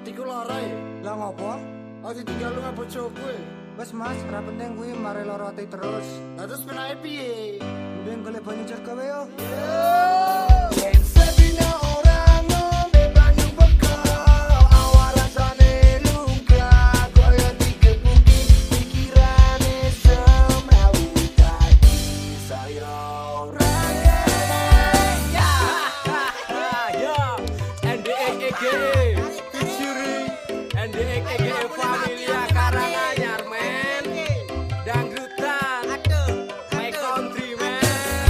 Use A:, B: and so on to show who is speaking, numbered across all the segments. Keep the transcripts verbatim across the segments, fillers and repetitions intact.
A: Atiku lara ya.
B: Lah ngopo?
A: Ati tinggal lu bojoku e.
B: Wes Mas, ora penting kuwi mare loro ati terus.
A: Lah terus penake piye?
B: Mending golek banyu cer kowe yo.
C: Familia Karanganyar men, dangdutan, my country men.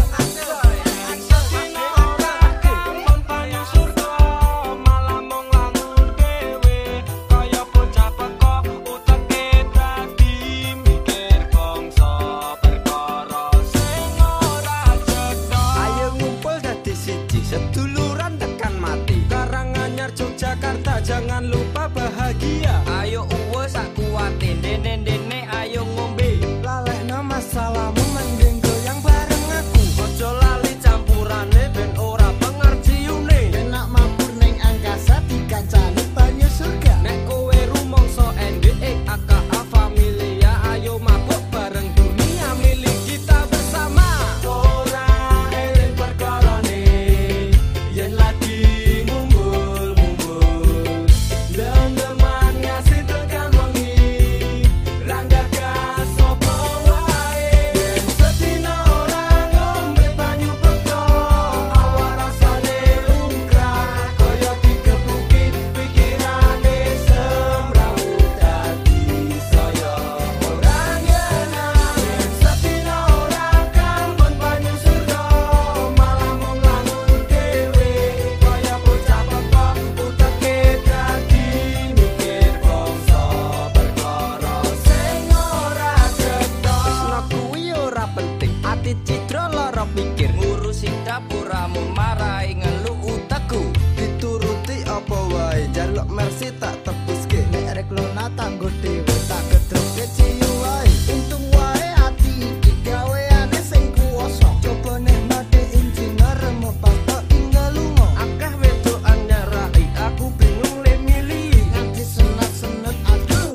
C: Malah mong langur dewe, kaya bocah peko uteke dadi mikir bangsa perkara sing ora cetha. Ayo ngumpul dadi siji, seduluran tekan mati. Karanganyar Yogyakarta jangan lupa bahagia. Ayo uwe sak kuwate dene-dene ayo ngombe.
B: Lalekno masalahmu mending goyang bareng aku.
C: Ojo lali campurane ben ora pengarjiune.
A: Enak mabur ning angkasa dikancani banyu surga.
C: Nek kowe rumangsa N D E A K A Familia, ayo mabuk bareng dunia milik kita bersama. Ora eling perkarane yen lagi ngumpul-ngumpul. Dendeman ngasih tekan wengi, rangga gas sapa wae. Yen sedina ora ngombe banyu peko, awak rasane lumrah kaya digebuki pikirane semrawut dadi saya ora ngena. Yen sedina ora kangen banyu surga, malah mung langur dhewe kaya bocah peko uteke dadi mikir bangsa perkara sing ora cetha. Tresno kuwi ora penting, ati cidra lara pikir, ngurusi dapuramu marai ngelu utekku.
B: Dituruti apa wae, njaluk mercy tak tebuske. Nek rek lona tanggo dhewe tak gedreke ciyu wae.
A: Untung wae ati iki gaweane sing kuwasa.
B: Coba nek mate insinyur remo pasto tinggal lunga.
C: Akeh wedokan nyarai, aku bingung le milih.
A: Nganti senat-senat aduh.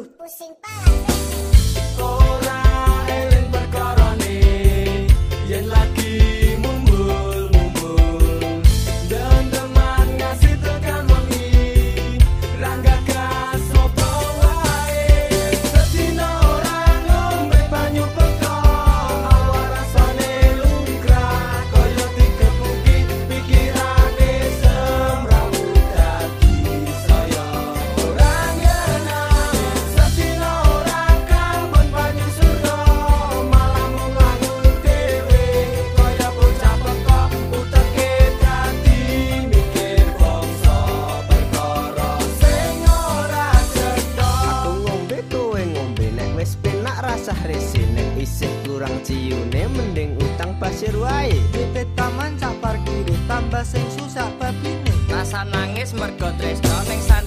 C: Ora eling perkarane yen lagi mumbul-mumbul. Dendeman ngasih tekan wengi, rangga gas sapa wae. Sedina ora ngombe banyu peko, awak rasane lumrah kaya digebuki pikirane semrawut dadi saya ora ngena. Sedina ora kangen banyu surga, malah mung langur dhewe kaya bocah peko uteke dadi mikir bangsa perkara sing ora cetha.
B: Aku ngombe kowe ngombe, nek wis penak rasah rese. Nek isih kurang ciune mending utang pasir wae. Pipit taman sak parkir tambah sing susah babine.
C: Rasa nangis mergo tresno ning